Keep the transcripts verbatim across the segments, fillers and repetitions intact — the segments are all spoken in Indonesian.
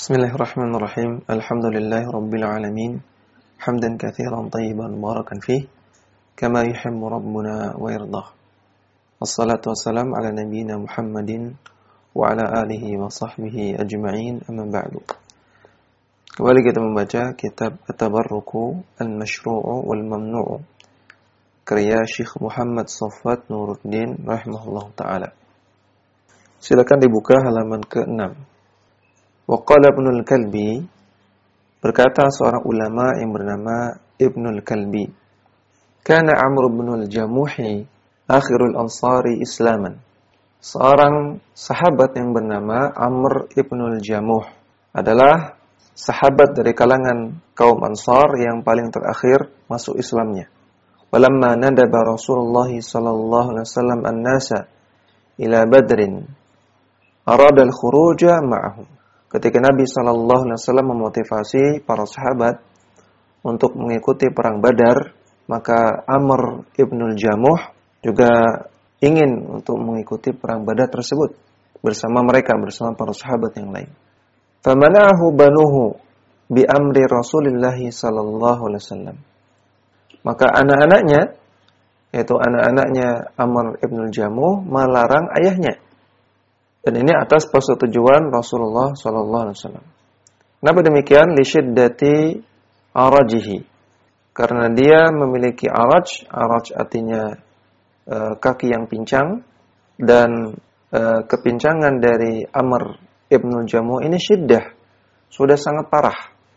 Bismillahirrahmanirrahim. Alhamdulillahi rabbil alamin. Hamdan katsiran thayyiban mubarakan fih, kama yuhibbu rabbuna wa yardah. Wassalatu wassalamu ala nabiyyina Muhammadin wa ala alihi wa sahbihi ajma'in. Amma ba'du. Kembali kita membaca kitab At-Tabarruku Al-Mashru'u wal Mamnu'u karya Syekh Muhammad Shafwat Nuruddin rahimahullahu taala. Silakan dibuka halaman keenam. Waqala Ibnul Kalbi, berkata seorang ulama yang bernama Ibnul Kalbi, kana Amr ibnul Jamuhi akhirul ansari islaman. Seorang sahabat yang bernama Amr ibnul Jamuh adalah sahabat dari kalangan kaum Ansar yang paling terakhir masuk Islamnya. Walamma nadaba Rasulullah sallallahu alaihi wasallam an-nasa ila Badrin arada al-khuruja ma'ahum. Ketika Nabi shallallahu alaihi wasallam memotivasi para sahabat untuk mengikuti perang Badar, maka Amr ibnul Jamuh juga ingin untuk mengikuti perang Badar tersebut bersama mereka, bersama para sahabat yang lain. Famana'ahu banuhu bi amri Rasulillah sallallahu alaihi wasallam. Maka anak-anaknya, yaitu anak-anaknya Amr ibnul Jamuh, melarang ayahnya. Dan ini atas persetujuan Rasulullah sallallahu alaihi wasallam. Kenapa demikian? Li syiddati arajihi. Karena dia memiliki araj, araj artinya e, kaki yang pincang, dan e, kepincangan dari Amr ibnul Jamuh ini syiddah, sudah sangat parah.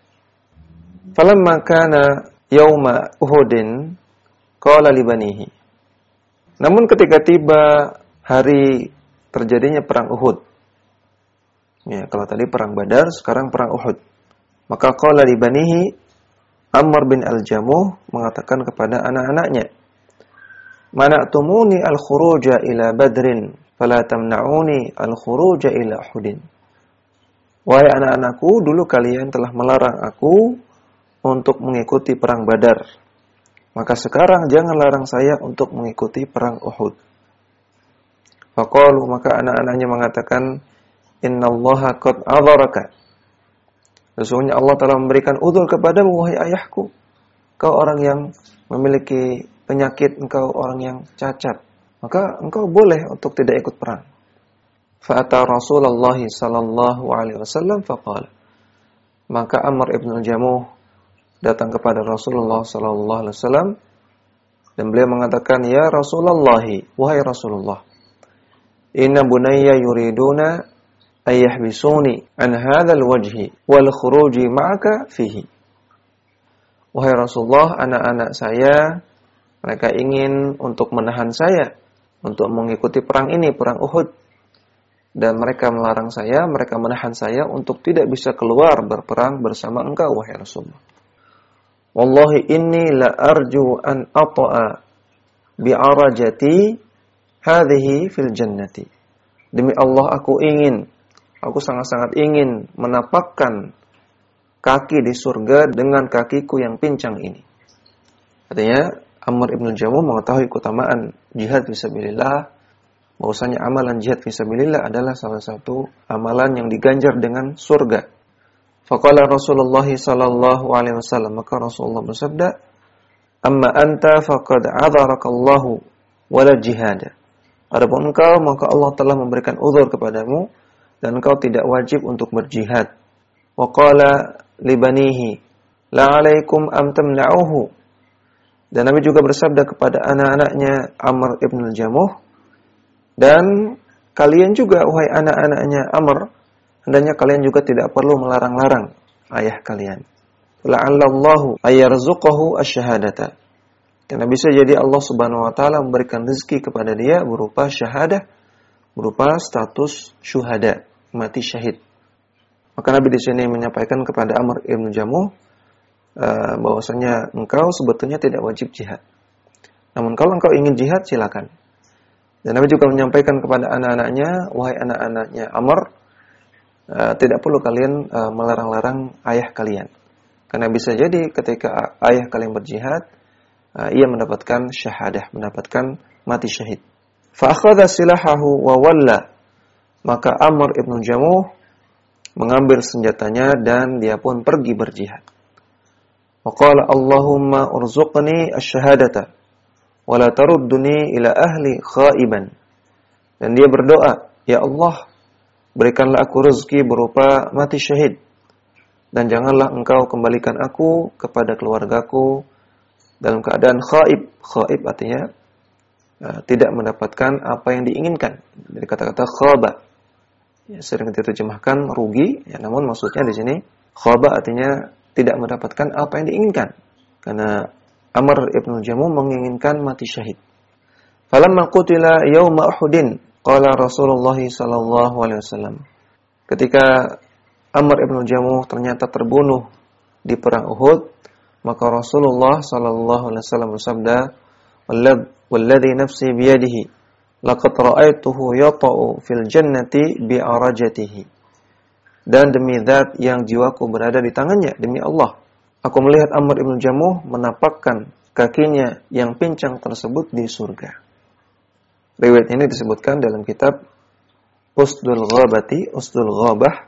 Falamma kana yauma Uhudin qala li banihi. Namun ketika tiba hari terjadinya perang Uhud. Ya, kalau tadi perang Badar, sekarang perang Uhud. Maka qala li banihi, Amr bin al-Jamuh mengatakan kepada anak-anaknya, "Mana'tumuni al-khuruja ila Badrin, fala tamna'uni al-khuruja ila Uhudin." Wahai anak-anakku, dulu kalian telah melarang aku untuk mengikuti perang Badar. Maka sekarang jangan larang saya untuk mengikuti perang Uhud. Faqalu, maka anak-anaknya mengatakan, innallaha qad a'dzaraka. Sesungguhnya Allah telah memberikan udzur kepadamu, wahai ayahku. Kau orang yang memiliki penyakit, engkau orang yang cacat. Maka engkau boleh untuk tidak ikut perang. Fa'ata Rasulullah sallallahu alaihi wasallam faqala. Maka Amr ibn Jamuh datang kepada Rasulullah sallallahu alaihi wasallam dan beliau mengatakan, ya Rasulullah, wahai Rasulullah, inna bunayya yuriduna ayyahbisuni an hadzal wajhi wal khuruji ma'aka fihi. Wahai Rasulullah, anak-anak saya mereka ingin untuk menahan saya untuk mengikuti perang ini, perang Uhud. Dan mereka melarang saya, mereka menahan saya untuk tidak bisa keluar berperang bersama engkau, wahai Rasulullah. Wallahi inni la arju an ata'a bi'arajati hadhihi fil jannati. Demi Allah aku ingin, aku sangat-sangat ingin menapakkan kaki di surga dengan kakiku yang pincang ini. Artinya Amr ibn Jamuh mengetahui keutamaan jihad fisabilillah, bahwasanya amalan jihad fisabilillah adalah salah satu amalan yang diganjar dengan surga. Faqala Rasulullah sallallahu alaihi wasallam, maka Rasulullah bersabda, amma anta faqad a'dzarakallahu wala jihada. Adapun engkau, maka Allah telah memberikan uzur kepadamu dan engkau tidak wajib untuk berjihad. Wa qala li banihi la 'alaikum am tamna'uhu. Dan Nabi juga bersabda kepada anak-anaknya Amr ibn Jamuh, dan kalian juga wahai anak-anaknya Amr, hendaknya kalian juga tidak perlu melarang-larang ayah kalian. La'allallahu ayyarzuqahu asy-syahadata. Karena bisa jadi Allah Subhanahu wa taala memberikan rezeki kepada dia berupa syahadah, berupa status syuhada, mati syahid. Maka Nabi di sini menyampaikan kepada Amr ibn Jamuh uh, bahwasanya engkau sebetulnya tidak wajib jihad. Namun kalau engkau ingin jihad, silakan. Dan Nabi juga menyampaikan kepada anak-anaknya, wahai anak-anaknya Amr, uh, tidak perlu kalian uh, melarang-larang ayah kalian. Karena bisa jadi ketika ayah kalian berjihad, Uh, ia mendapatkan syahadah, mendapatkan mati syahid. Fa akhadha silahahu wa walla. Maka Amr ibn Jamuh mengambil senjatanya dan dia pun pergi berjihad. Wa qala Allahumma urzuqni asy-syahadata wa la tarudduni ila ahli khaiban. Dan dia berdoa, ya Allah, berikanlah aku rezeki berupa mati syahid dan janganlah engkau kembalikan aku kepada keluargaku dalam keadaan khaib. Khaib artinya uh, tidak mendapatkan apa yang diinginkan. Dari kata-kata khaba, ya, sering diterjemahkan rugi, ya, namun maksudnya di sini khaba artinya tidak mendapatkan apa yang diinginkan. Karena Amr ibn Jamuh menginginkan mati syahid. Falamma qutila yauma Uhudin, qala Rasulullah sallallahu alaihi wasallam. Ketika Amr ibn Jamuh ternyata terbunuh di perang Uhud, maka Rasulullah sallallahu alaihi wasallam bersabda, "Walladzi nafsi biyadihi, laqad ra'aituhu yata'u fil jannati bi'arajatihi." Dan demi zat yang jiwaku berada di tangannya, demi Allah, aku melihat Amr ibn Jamuh menapakkan kakinya yang pincang tersebut di surga. Riwayat ini disebutkan dalam kitab Usdul Ghabati, Usdul Ghabah,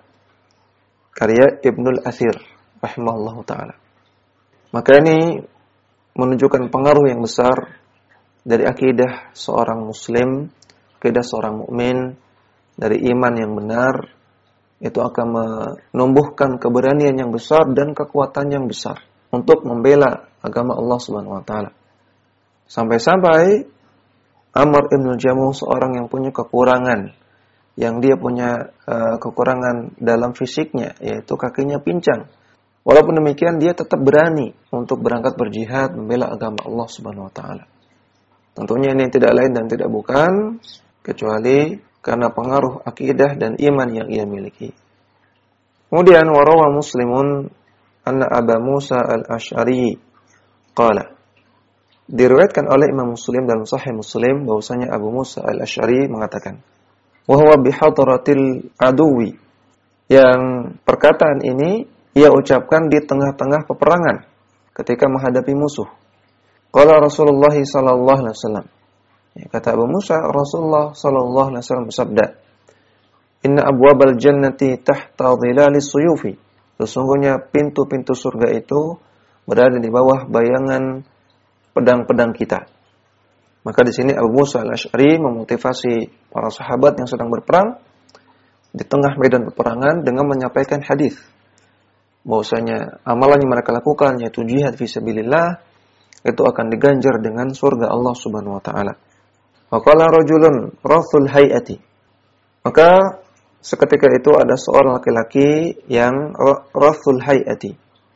karya Ibnul Athir rahimahullahu ta'ala. Maka ini menunjukkan pengaruh yang besar dari akidah seorang muslim, akidah seorang mukmin, dari iman yang benar. Itu akan menumbuhkan keberanian yang besar dan kekuatan yang besar untuk membela agama Allah Subhanahu wa taala. Sampai-sampai Amr ibn Jamuh seorang yang punya kekurangan, yang dia punya uh, kekurangan dalam fisiknya, yaitu kakinya pincang. Walaupun demikian dia tetap berani untuk berangkat berjihad membela agama Allah Subhanahu wa taala. Tentunya ini tidak lain dan tidak bukan kecuali karena pengaruh akidah dan iman yang ia miliki. Kemudian warawa Muslimun anna Aba Musa al-Asy'ari qala. Diriwayatkan oleh Imam Muslim dalam Sahih Muslim bahwasanya Abu Musa al-Asy'ari mengatakan, wa huwa bi hadratil aduwi. Yang perkataan ini ia ucapkan di tengah-tengah peperangan ketika menghadapi musuh. Qala Rasulullah sallallahu alaihi wasallam. Ya, kata Abu Musa, Rasulullah sallallahu alaihi wasallam bersabda, "Inna abwabal jannati tahta dhilalis suyufi." Sesungguhnya pintu-pintu surga itu berada di bawah bayangan pedang-pedang kita. Maka di sini Abu Musa al-Asy'ari memotivasi para sahabat yang sedang berperang di tengah medan peperangan dengan menyampaikan hadis bahwasanya amalan yang mereka lakukan yaitu jihad fi sabilillah itu akan diganjar dengan surga Allah Subhanahu wa taala. Faqala rajulun rathul hayati. Maka seketika itu ada seorang laki-laki yang rathul hayati,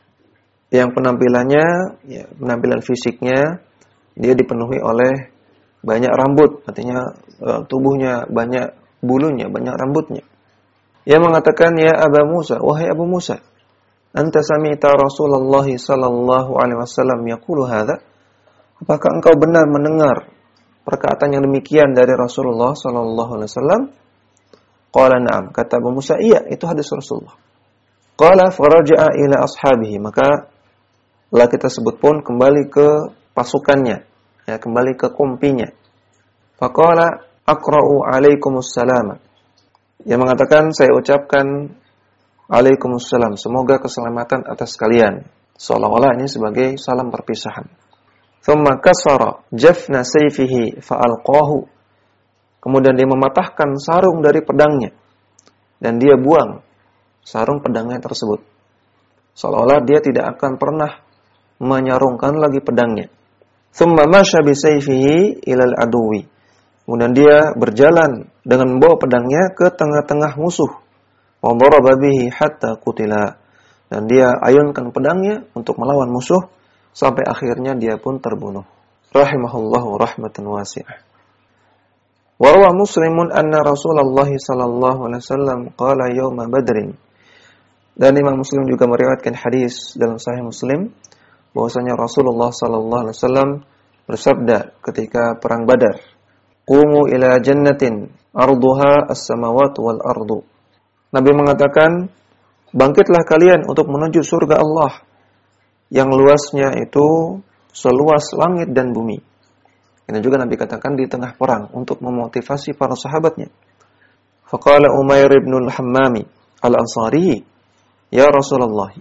yang penampilannya, ya, penampilan fisiknya dia dipenuhi oleh banyak rambut, artinya uh, tubuhnya banyak bulunya, banyak rambutnya. Ia mengatakan, ya Aba Musa, wahai Abu Musa, anta sami'ta Rasulullah sallallahu alaihi wasallam yaqulu hadza? Apakah engkau benar mendengar perkataan yang demikian dari Rasulullah sallallahu alaihi wasallam? Qala na'am, kata Abu Musa, iya, itu hadis Rasulullah. Qala faraja'a ila ashabihi, maka laki tersebut pun kembali ke pasukannya, ya, kembali ke kumpinya. Faqala aqra'u alaikumussalam. Yang mengatakan, saya ucapkan alaikumussalam, semoga keselamatan atas kalian. Seolah-olah ini sebagai salam perpisahan. Thumma kasara jafna sayfihi fa'alqahu. Kemudian dia mematahkan sarung dari pedangnya dan dia buang sarung pedangnya tersebut. Seolah-olah dia tidak akan pernah menyarungkan lagi pedangnya. Thumma masya bi sayfihi ilal aduwi. Kemudian dia berjalan dengan membawa pedangnya ke tengah-tengah musuh. Wa daraba bihi hatta qutila. Dan dia ayunkan pedangnya untuk melawan musuh sampai akhirnya dia pun terbunuh. Rahimahullahu rahmatan wasi'ah. Wa huwa Muslimun anna Rasulullah sallallahu alaihi wasallam qala yauma Badrin. Dan Imam Muslim juga meriwayatkan hadis dalam Sahih Muslim bahwasanya Rasulullah sallallahu alaihi wasallam bersabda ketika perang Badar, "Qumu ila jannatin arduha as-samawati wal ardu." Nabi mengatakan, bangkitlah kalian untuk menuju surga Allah yang luasnya itu seluas langit dan bumi. Ini juga Nabi katakan di tengah perang untuk memotivasi para sahabatnya. Faqala Umair ibn al-Hammami, Al-Ansari, "Ya Rasulullah."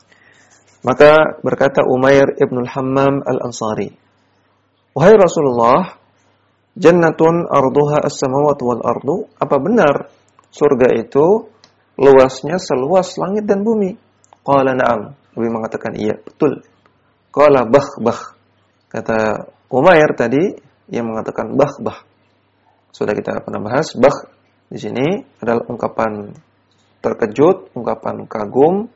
Maka berkata Umair ibn al-Hammam Al-Ansari, "Wahai Rasulullah, jannatun arduha as-samawati wal ardu." Apa benar surga itu luasnya seluas langit dan bumi? Qala na'am. Nabi mengatakan iya, betul. Qala bakh bakh. Kata Umair tadi yang mengatakan bakh bakh. Sudah kita pernah bahas, bakh di sini adalah ungkapan terkejut, ungkapan kagum,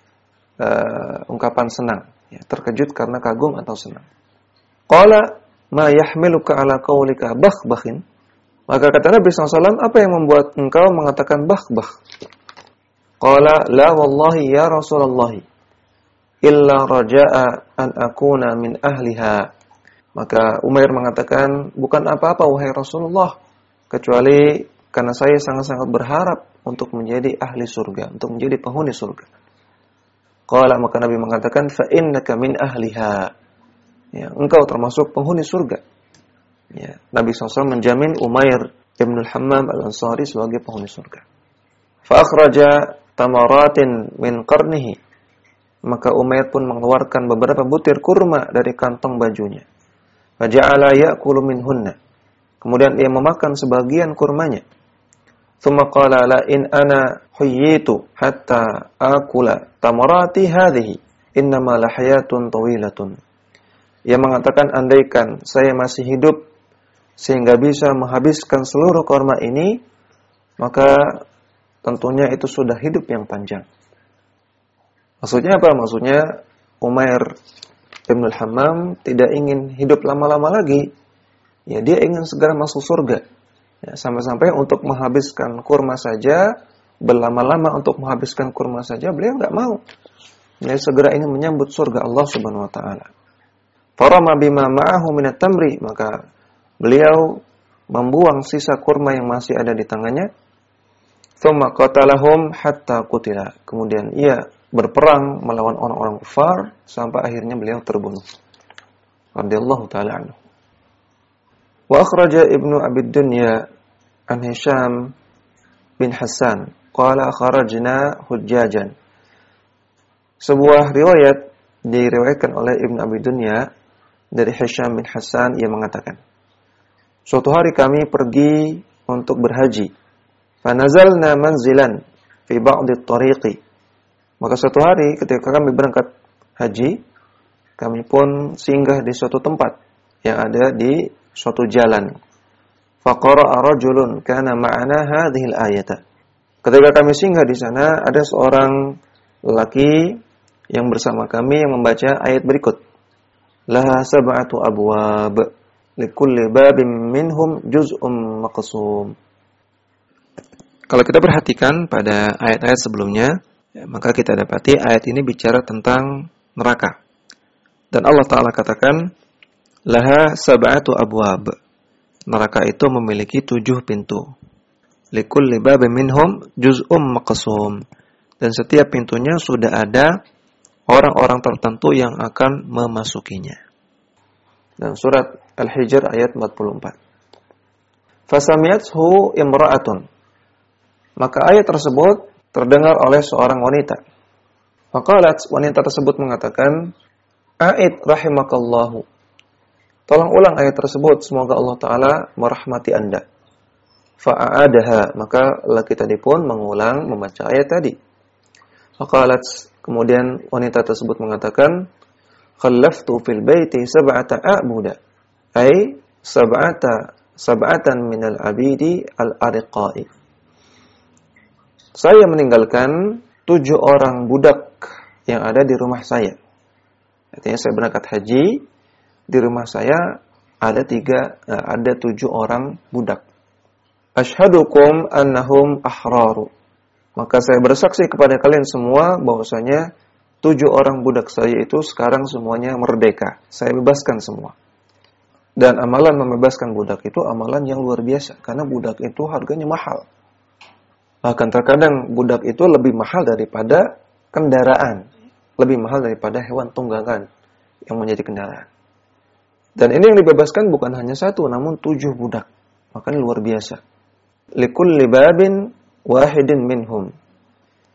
uh, ungkapan senang. Ya, terkejut karena kagum atau senang. Qala ma yahmiluka ala qaulika bakh bakhin. Maka kata Nabi shallallahu alaihi wasallam, apa yang membuat engkau mengatakan bakh bakh? Qala la wallahi ya Rasulullah illa raja'a an akuna min ahliha. Maka Umair mengatakan, bukan apa-apa wahai Rasulullah, kecuali karena saya sangat-sangat berharap untuk menjadi ahli surga, untuk menjadi penghuni surga. Qala, maka Nabi mengatakan, fa innaka min ahliha. Ya, engkau termasuk penghuni surga. Ya, Nabi shallallahu alaihi wasallam menjamin Umair ibn al-Hammam Al-Ansari sebagai penghuni surga. Fa akhraja tamaratin min qarnihi. Maka Umair pun mengeluarkan beberapa butir kurma dari kantong bajunya. Fa ja'ala ya'kulu minhunna. Kemudian dia memakan sebagian kurmanya. Tsumma qala la in ana huyyitu hatta akula tamarati hadhihi innama la hayatun tawilatun. Ia mengatakan, andaikan saya masih hidup sehingga bisa menghabiskan seluruh kurma ini, maka tentunya itu sudah hidup yang panjang. Maksudnya apa? Maksudnya Umair ibn al-Hammam tidak ingin hidup lama-lama lagi. Ya, dia ingin segera masuk surga. Ya, sampai-sampai untuk menghabiskan kurma saja, berlama-lama untuk menghabiskan kurma saja, beliau enggak mau. Dia segera ingin menyambut surga Allah Subhanahu wa taala. Farama bima ma'ahu minat tamri, maka beliau membuang sisa kurma yang masih ada di tangannya. Tsumma qatalahum hatta qutila. Kemudian ia berperang melawan orang-orang kafir sampai akhirnya beliau terbunuh. Radhiyallahu taala anhu. Wa akhraja Ibnu Abi Dunya an Hisham bin Hassan qala kharajna hujjajan. Sebuah riwayat diriwayatkan oleh Ibnu Abi Dunya dari Hisham bin Hassan, ia mengatakan, suatu hari kami pergi untuk berhaji. Fanazalna manzilan fi ba'di at-tariqi. Maka suatu hari ketika kami berangkat haji, kami pun singgah di suatu tempat yang ada di suatu jalan. Faqara'a rajulun kana ma'ana hadhihi al-ayata. Ketika kami singgah di sana, ada seorang lelaki yang bersama kami yang membaca ayat berikut. Laha sab'atu abwab likulli babin minhum juz'un maqsum. Kalau kita perhatikan pada ayat-ayat sebelumnya, ya, maka kita dapati ayat ini bicara tentang neraka. Dan Allah Ta'ala katakan, laha sab'atu abwab. Neraka itu memiliki tujuh pintu. Likulli babin minhum juz'un maqsum. Dan setiap pintunya sudah ada orang-orang tertentu yang akan memasukinya. Dan surat Al-Hijr ayat empat puluh empat. Fasamiyathu imra'atun. Maka ayat tersebut terdengar oleh seorang wanita. Faqalat, wanita tersebut mengatakan, A'id rahimakallahu. Tolong ulang ayat tersebut, semoga Allah Ta'ala merahmati Anda. Fa'adaha, maka lelaki tadi pun mengulang membaca ayat tadi. Faqalat, kemudian wanita tersebut mengatakan, khallaftu fil baiti sab'ata a'buda, ay sab'ata sab'atan minal abidi al-ariqai. Saya meninggalkan tujuh orang budak yang ada di rumah saya. Artinya saya berangkat haji, di rumah saya ada tiga, ada tujuh orang budak. Ashhadukum annahum ahraru. Maka saya bersaksi kepada kalian semua bahwasanya tujuh orang budak saya itu sekarang semuanya merdeka. Saya bebaskan semua. Dan amalan membebaskan budak itu amalan yang luar biasa. Karena budak itu harganya mahal. Bahkan terkadang budak itu lebih mahal daripada kendaraan. Lebih mahal daripada hewan tunggangan yang menjadi kendaraan. Dan ini yang dibebaskan bukan hanya satu, namun tujuh budak. Maka ini luar biasa. Likulli babin wahidin minhum.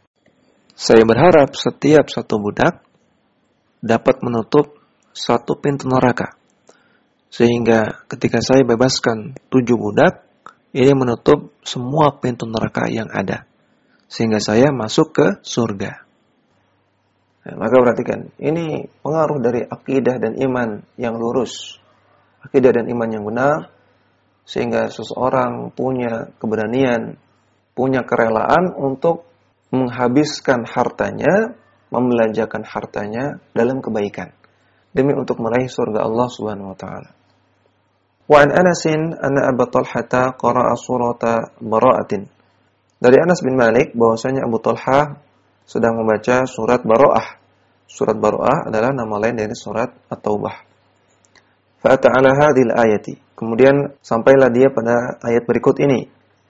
Saya berharap setiap satu budak dapat menutup satu pintu neraka. Sehingga ketika saya bebaskan tujuh budak, ini menutup semua pintu neraka yang ada. Sehingga saya masuk ke surga. Nah, maka perhatikan, ini pengaruh dari akidah dan iman yang lurus. Akidah dan iman yang benar, sehingga seseorang punya keberanian, punya kerelaan untuk menghabiskan hartanya, membelanjakan hartanya dalam kebaikan, demi untuk meraih surga Allah Subhanahu wa taala. Wa an Anasin anna Abu Talhah qara'a surata Bara'atin. Dari Anas bin Malik bahwasanya Abu Talhah sedang membaca surat Bara'ah. Surat Bara'ah adalah nama lain dari surat At-Taubah. Fa'ata 'ala hadhil ayati. Kemudian sampailah dia pada ayat berikut ini.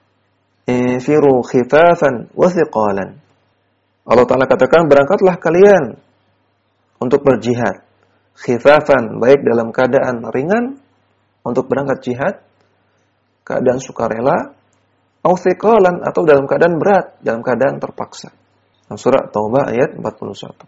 Infiru khifafan wa thiqalan. Allah Ta'ala katakan, berangkatlah kalian untuk berjihad. Khifafan, baik dalam keadaan ringan untuk berangkat jihad, keadaan sukarela, au thiqalan, atau dalam keadaan berat, dalam keadaan terpaksa. Surat Taubah ayat empat puluh satu.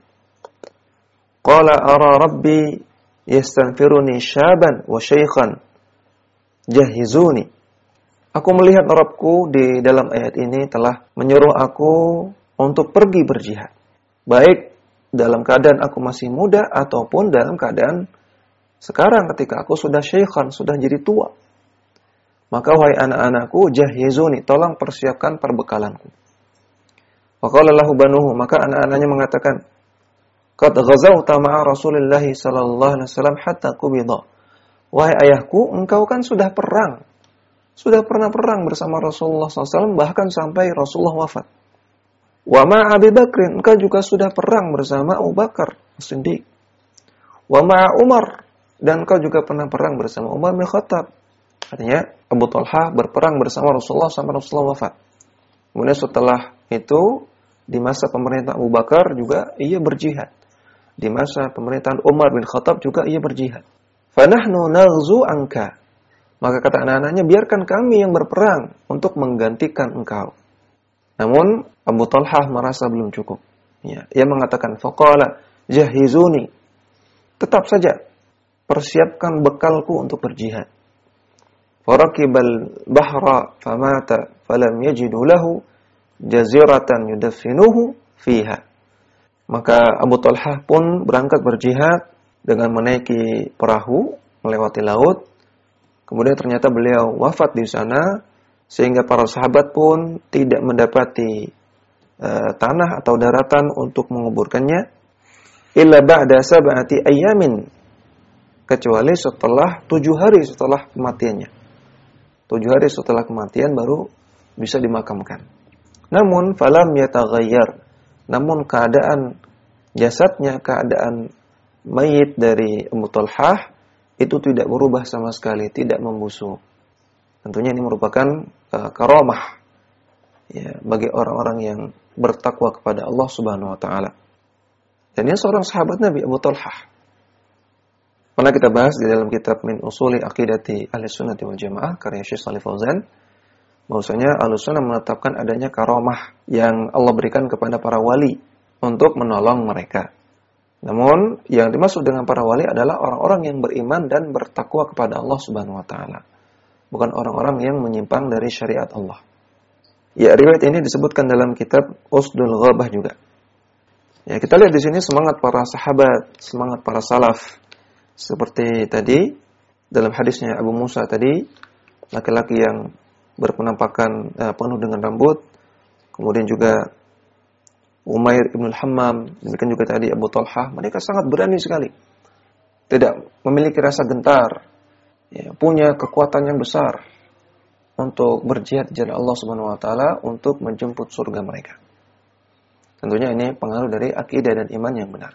Qala ara rabbi yastanfiruni syaban wa syaikhan jahizuni. Aku melihat Rabbku di dalam ayat ini telah menyuruh aku untuk pergi berjihad. Baik dalam keadaan aku masih muda ataupun dalam keadaan sekarang ketika aku sudah syaikhan, sudah jadi tua. Maka wahai anak-anakku, jahizuni, tolong persiapkan perbekalanku. Wa qala lahu banuhu, maka anak-anaknya mengatakan, qad ghazawta ma'a Rasulillah sallallahu alaihi wasallam hatta qubida. Wahai ayahku, engkau kan sudah perang. Sudah pernah perang bersama Rasulullah sallallahu alaihi wasallam bahkan sampai Rasulullah wafat. Wa ma'a Abi Bakrin, engkau juga sudah perang bersama Abu Bakar As-Siddiq. Wa ma'a Umar, dan engkau juga pernah perang bersama Umar bin Khattab. Artinya Abu Talhah berperang bersama Rasulullah sampai Rasulullah wafat. Kemudian setelah itu di masa pemerintahan Abu Bakar juga ia berjihad. Di masa pemerintahan Umar bin Khattab juga ia berjihad. Fanahnu naghzu anka. Maka kata anak-anaknya, biarkan kami yang berperang untuk menggantikan engkau. Namun Abu Talhah merasa belum cukup. Ya, ia mengatakan, faqala jahizuni. Tetap saja persiapkan bekalku untuk berjihad. Farakibal bahra famata falam yajidu lahu jaziratan yudaffinuhu fiha. Maka Abu Talhah pun berangkat berjihad dengan menaiki perahu melewati laut. Kemudian ternyata beliau wafat di sana, sehingga para sahabat pun tidak mendapati uh, tanah atau daratan untuk menguburkannya illa ba'da sab'ati ayyamin, kecuali setelah tujuh hari setelah kematiannya. Tujuh hari setelah kematian baru bisa dimakamkan. Namun falam yataghayyar, namun keadaan jasadnya, keadaan mayit dari Abu Talhah itu tidak berubah sama sekali, tidak membusuk. Tentunya ini merupakan uh, karamah ya, bagi orang-orang yang bertakwa kepada Allah Subhanahu wa taala. Dan ini seorang sahabat Nabi, Abu Talhah. Pernah kita bahas di dalam kitab Min Usuli Aqidati Ahlussunnah wal Jamaah karya Syekh Shalih Fauzan, bahwasanya Ahlussunnah menetapkan adanya karamah yang Allah berikan kepada para wali untuk menolong mereka. Namun yang dimaksud dengan para wali adalah orang-orang yang beriman dan bertakwa kepada Allah Subhanahu wa taala, bukan orang-orang yang menyimpang dari syariat Allah. Ya, riwayat ini disebutkan dalam kitab Usdul Ghabah juga. Ya, kita lihat di sini semangat para sahabat, semangat para salaf. Seperti tadi dalam hadisnya Abu Musa tadi, laki-laki yang berpenampakan eh, penuh dengan rambut, kemudian juga Umair ibn al-Hammam, demikian juga tadi Abu Talhah, mereka sangat berani sekali. Tidak memiliki rasa gentar, ya, punya kekuatan yang besar untuk berjihad di jalan Allah Subhanahu wa taala untuk menjemput surga mereka. Tentunya ini pengaruh dari akidah dan iman yang benar.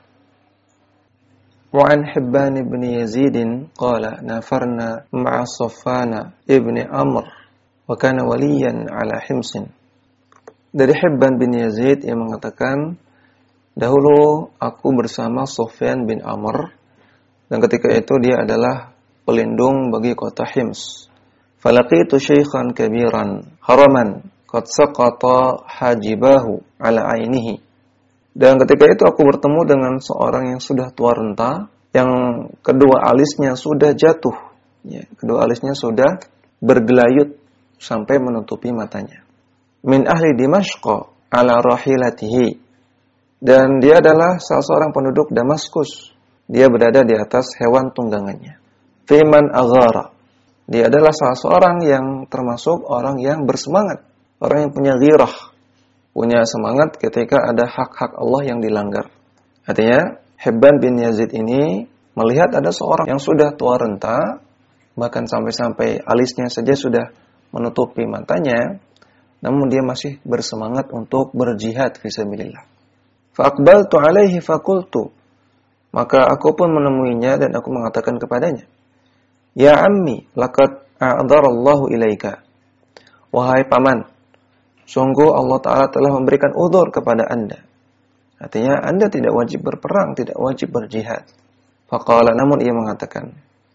Wa an Hibban ibn Yazid qala nafarna ma'a Safwan ibn Amr wa kana waliyan ala Himsin. Dari Hibban bin Yazid yang mengatakan, dahulu aku bersama Sufyan bin Amr, dan ketika itu dia adalah pelindung bagi kota Hims. Falaqitu syaikhan kabiran haraman qad saqata hajibahu ala ainihi. Dan ketika itu aku bertemu dengan seorang yang sudah tua renta, yang kedua alisnya sudah jatuh, ya, kedua alisnya sudah bergelayut sampai menutupi matanya. Min ahli Dimashq ala rahilatihi, dan dia adalah salah seorang penduduk Damaskus. Dia berada di atas hewan tunggangannya. Fiman aghara, dia adalah salah seorang yang termasuk orang yang bersemangat, orang yang punya ghirah, punya semangat ketika ada hak-hak Allah yang dilanggar. Artinya, Hibban bin Yazid ini melihat ada seorang yang sudah tua renta, bahkan sampai-sampai alisnya saja sudah menutupi matanya, namun dia masih bersemangat untuk berjihad fisabilillah. Fa'aqbaltu alaihi faqultu, maka aku pun menemuinya dan aku mengatakan kepadanya, ya ammi, laqad a'dharallahu ilaika. Wahai paman, sungguh Allah Ta'ala telah memberikan udzur kepada anda. Artinya anda tidak wajib berperang, tidak wajib berjihad. Faqala, namun ia mengatakan,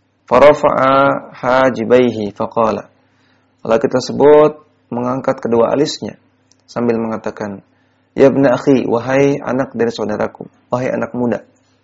farafa'a hajibaihi faqala. Laki tersebut mengangkat kedua alisnya sambil mengatakan, ya ibna akhi, wahai anak dari saudaraku, wahai anak muda,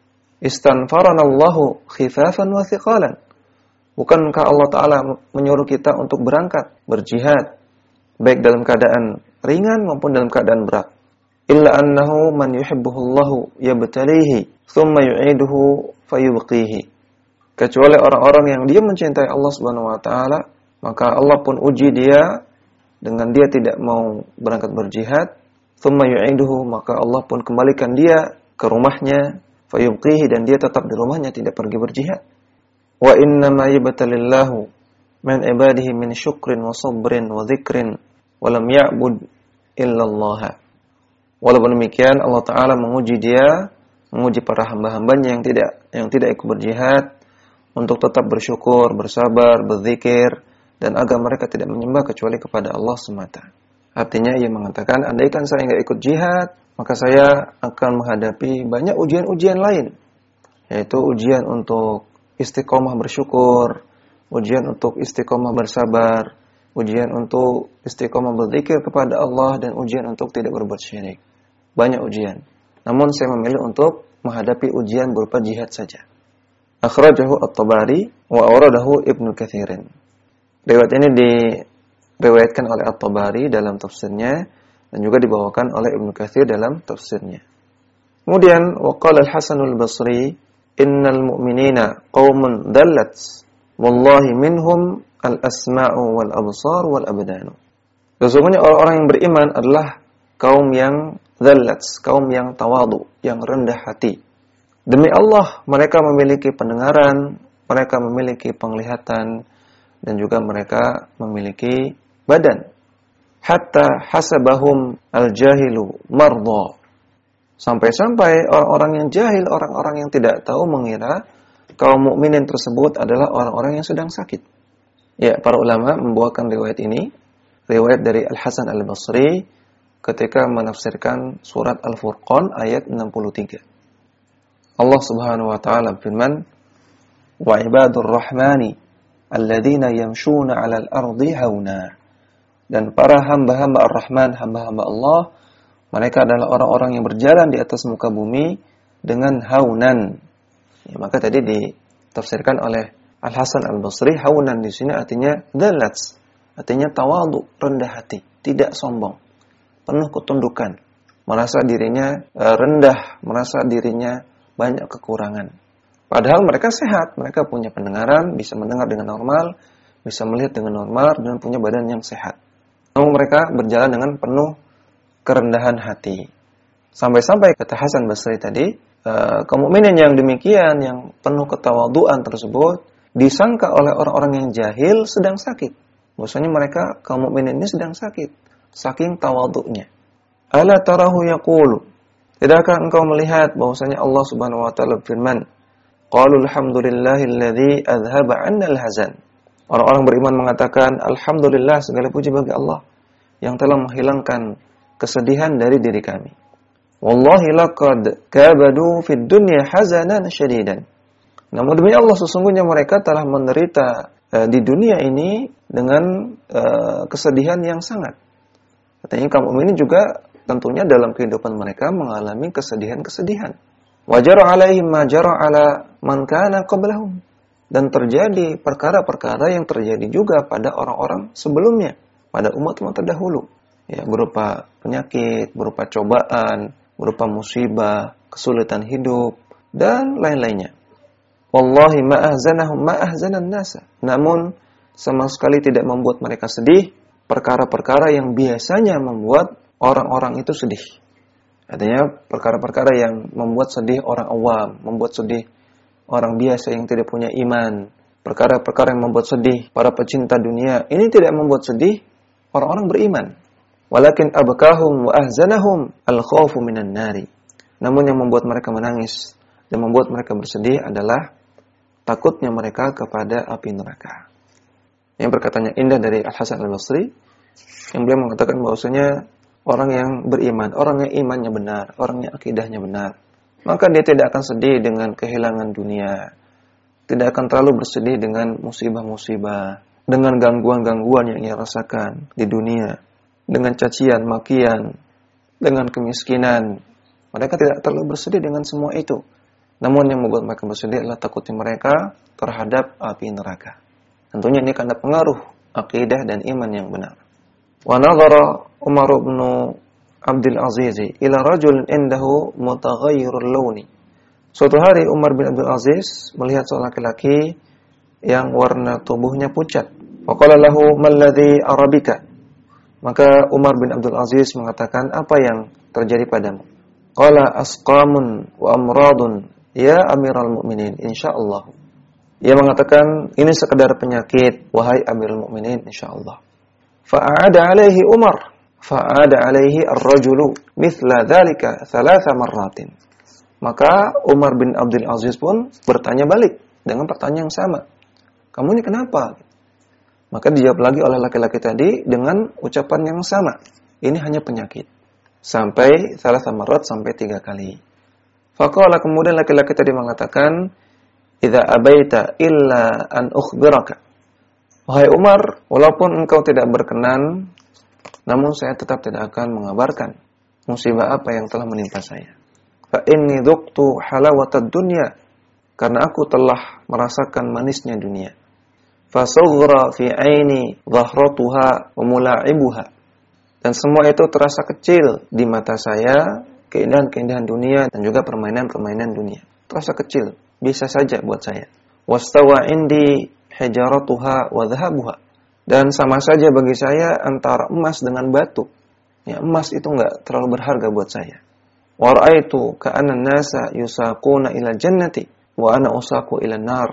istanfaranallahu khifafan wa thiqalan. Bukankah Allah Ta'ala menyuruh kita untuk berangkat, berjihad, baik dalam keadaan ringan maupun dalam keadaan berat. Illa annahu man yuhibbuhullahu yabtalihi thumma yu'iduhu fayubqihi. Kecuali orang-orang yang dia mencintai Allah Subhanahu wa taala, maka Allah pun uji dia dengan dia tidak mau berangkat berjihad, thumma yu'iduhu, maka Allah pun kembalikan dia ke rumahnya, fayubqihi, dan dia tetap di rumahnya tidak pergi berjihad. Wa inna ma yabtalillahu min ibadihi min syukrin wa sabrin wa dzikrin wa lam ya'bud illallah. Walaupun demikian, Allah Ta'ala menguji dia, menguji para hamba-hambanya yang tidak yang tidak ikut berjihad, untuk tetap bersyukur, bersabar, berzikir, dan agar mereka tidak menyembah kecuali kepada Allah semata. Artinya ia mengatakan, andaikan saya nggak ikut jihad, maka saya akan menghadapi banyak ujian-ujian lain, yaitu ujian untuk istiqomah bersyukur, ujian untuk istiqomah bersabar, ujian untuk istiqomah berzikir kepada Allah, dan ujian untuk tidak berbuat syirik. Banyak ujian. Namun saya memilih untuk menghadapi ujian berupa jihad saja. Akhrajahu At-Tabari wa awradahu Ibnu Katsirin. Riwayat ini diriwayatkan oleh At-Tabari dalam tafsirnya dan juga dibawakan oleh Ibnu Katsir dalam tafsirnya. Kemudian waqala Al-Hasan Al-Basri, innal mu'minina qaumun dallat wallahi minhum al-asma'u wal absar wal abdanu. Sesungguhnya orang-orang yang beriman adalah kaum yang dzallats, kaum yang tawadu, yang rendah hati. Demi Allah, mereka memiliki pendengaran, mereka memiliki penglihatan, dan juga mereka memiliki badan. Hatta hasabahum al-jahilu marda. Sampai-sampai orang-orang yang jahil, orang-orang yang tidak tahu mengira kaum mukminin tersebut adalah orang-orang yang sedang sakit. Ya, para ulama membawakan riwayat ini, riwayat dari Al-Hasan Al-Basri ketika menafsirkan surat Al-Furqan ayat enam puluh tiga. Allah Subhanahu wa taala firman, "Wa ibadur rahmani alladzina yamshuna 'alal ardi hauna." Dan para hamba-hamba Ar-Rahman, hamba-hamba Allah, mereka adalah orang-orang yang berjalan di atas muka bumi dengan haunan. Ya, maka tadi ditafsirkan oleh Al-Hasan Al-Basri, haunan di sini artinya dalats, artinya tawadhu, rendah hati, tidak sombong, penuh ketundukan, merasa dirinya rendah, merasa dirinya banyak kekurangan. Padahal mereka sehat, mereka punya pendengaran, bisa mendengar dengan normal, bisa melihat dengan normal, dan punya badan yang sehat. Namun mereka berjalan dengan penuh kerendahan hati. Sampai-sampai kata Hasan Basri tadi, kaum mukminin yang demikian, yang penuh ketawaduan tersebut, disangka oleh orang-orang yang jahil sedang sakit. Maksudnya mereka, kaum mukminin ini sedang sakit, saking tawadhu'nya. Ala tarahu yaqulu, tidakkah engkau melihat bahwasanya Allah Subhanahu wa taala firman, qalu alhamdulillahilladzi adhhaba 'anna al-hazan. Orang-orang beriman mengatakan, alhamdulillah, segala puji bagi Allah yang telah menghilangkan kesedihan dari diri kami. Wallahi laqad kabadu fid dunya hazanan syadidan. Namun demi Allah, sesungguhnya mereka telah menderita uh, di dunia ini dengan uh, kesedihan yang sangat. Katanya kaum mukminin juga tentunya dalam kehidupan mereka mengalami kesedihan-kesedihan. Wajara alaihim ma jara ala man kana qablahum. Dan terjadi perkara-perkara yang terjadi juga pada orang-orang sebelumnya, pada umat-umat terdahulu. Ya, berupa penyakit, berupa cobaan, berupa musibah, kesulitan hidup, dan lain-lainnya. Wallahi ma'ahzanahum ma'ahzanan nasa. Namun, sama sekali tidak membuat mereka sedih, perkara-perkara yang biasanya membuat orang-orang itu sedih. Artinya, perkara-perkara yang membuat sedih orang awam, membuat sedih orang biasa yang tidak punya iman, perkara-perkara yang membuat sedih para pecinta dunia, ini tidak membuat sedih orang-orang beriman. Walakin abkahum wa ahzanahum al-khawfu minan nari. Namun yang membuat mereka menangis dan membuat mereka bersedih adalah takutnya mereka kepada api neraka. Yang perkataannya indah dari Al-Hasan Al-Basri, yang beliau mengatakan bahwasanya orang yang beriman, orang yang imannya benar, orang yang akidahnya benar, maka dia tidak akan sedih dengan kehilangan dunia, tidak akan terlalu bersedih dengan musibah-musibah, dengan gangguan-gangguan yang ia rasakan di dunia, dengan cacian, makian, dengan kemiskinan. Mereka tidak terlalu bersedih dengan semua itu. Namun yang membuat mereka bersedih adalah takutnya mereka terhadap api neraka. Tentunya ini karena pengaruh akidah dan iman yang benar. Wa nadhara Umar bin Abdul Aziz ila rajul indahu mutaghayyirul launi. Suatu hari Umar bin Abdul Aziz melihat seorang laki-laki yang warna tubuhnya pucat. Faqala lahu mal ladzi arabika. Maka Umar bin Abdul Aziz mengatakan, apa yang terjadi padamu? Qala asqamun wa amradun ya Amiral Mukminin insyaallah. Ia mengatakan, ini sekedar penyakit wahai Amirul Mukminin insyaallah. Fa'ada alaihi Umar, fa'ada alaihi ar-rajulu mithla dzalika thalatha marratin. Maka Umar bin Abdul Aziz pun bertanya balik dengan pertanyaan yang sama. Kamu ini kenapa? Maka dijawab lagi oleh laki-laki tadi dengan ucapan yang sama. Ini hanya penyakit. Sampai thalatha marrat, sampai tiga kali. Faqala, kemudian laki-laki tadi mengatakan, idza abaita illa an ukhbiraka. Wahai Umar, walaupun engkau tidak berkenan, namun saya tetap tidak akan mengabarkan musibah apa yang telah menimpa saya. Fa inni dhuqtu halawatad dunya, karena aku telah merasakan manisnya dunia. Fa saghra fi aini dhahratuha wa mula'ibuha. Dan semua itu terasa kecil di mata saya, keindahan-keindahan dunia dan juga permainan-permainan dunia. Terasa kecil, biasa saja buat saya. Wastawa indi hijaratuha wa dhahabuha. Dan sama saja bagi saya antara emas dengan batu. Ya, emas itu enggak terlalu berharga buat saya. Wa ra'aitu ka'anna an-nasa yusaquna ila jannati wa ana usaqu ila nar.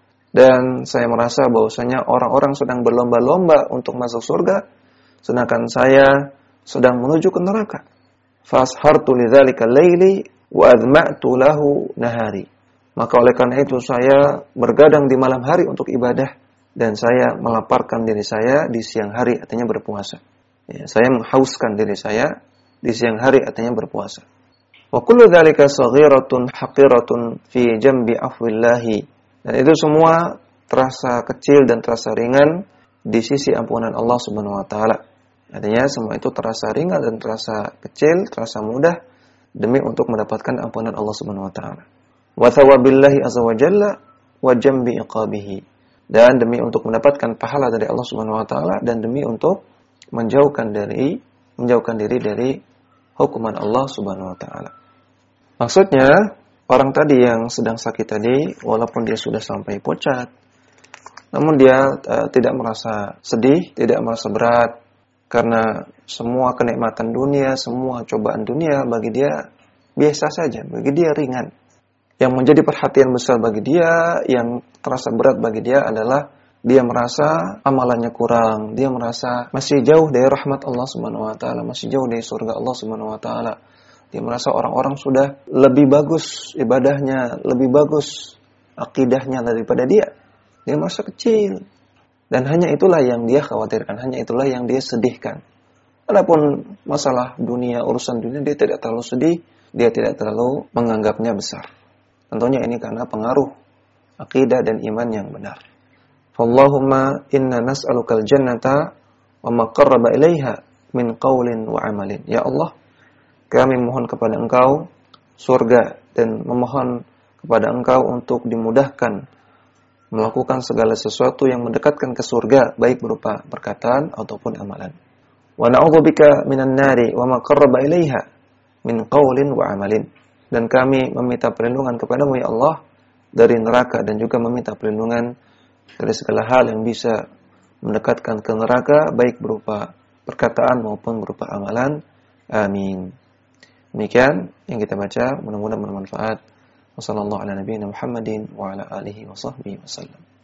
Dan saya merasa bahwasanya orang-orang sedang berlomba-lomba untuk masuk surga, sedangkan saya sedang menuju ke neraka. Fashartu lidzalika laili wa adma'tu lahu nahari. Maka oleh karena itu saya bergadang di malam hari untuk ibadah, dan saya melaparkan diri saya di siang hari, artinya berpuasa. Ya, saya menghauskan diri saya di siang hari, artinya berpuasa. Wa kullu dzalika saghiratun haqiratun fi jambi afwillahi. Dan itu semua terasa kecil dan terasa ringan di sisi ampunan Allah Subhanahu wa taala. Artinya semua itu terasa ringan dan terasa kecil, terasa mudah demi untuk mendapatkan ampunan Allah Subhanahu wa taala. Wa thawabillahi azza wa jalla wa jambi iqabihi. Dan demi untuk mendapatkan pahala dari Allah Subhanahu wa taala, dan demi untuk menjauhkan dari menjauhkan diri dari hukuman Allah Subhanahu wa taala. Maksudnya, orang tadi yang sedang sakit tadi, walaupun dia sudah sampai pucat, namun dia uh, tidak merasa sedih, tidak merasa berat, karena semua kenikmatan dunia, semua cobaan dunia bagi dia biasa saja, bagi dia ringan. Yang menjadi perhatian besar bagi dia, yang terasa berat bagi dia adalah dia merasa amalannya kurang, dia merasa masih jauh dari rahmat Allah Subhanahu wa taala, masih jauh dari surga Allah Subhanahu wa taala. Dia merasa orang-orang sudah lebih bagus ibadahnya, lebih bagus akidahnya daripada dia. Dia merasa kecil. Dan hanya itulah yang dia khawatirkan, hanya itulah yang dia sedihkan. Adapun masalah dunia, urusan dunia, dia tidak terlalu sedih, dia tidak terlalu menganggapnya besar. Tentunya ini karena pengaruh akidah dan iman yang benar. Allahumma inna nas'alukal jannata wa ma qarraba ilaiha min qaulin wa amalin. Ya Allah, kami mohon kepada Engkau surga dan memohon kepada Engkau untuk dimudahkan melakukan segala sesuatu yang mendekatkan ke surga, baik berupa perkataan ataupun amalan. Wa na'udzubika minan nari wa ma qarraba ilaiha min qaulin wa amalin. Dan kami meminta perlindungan kepadamu ya Allah dari neraka dan juga meminta perlindungan dari segala hal yang bisa mendekatkan ke neraka, baik berupa perkataan maupun berupa amalan. Amin. Demikian yang kita baca, mudah-mudahan bermanfaat. Wassallallahu ala nabiyina Muhammadin wa ala alihi wa sahbihi wasallam.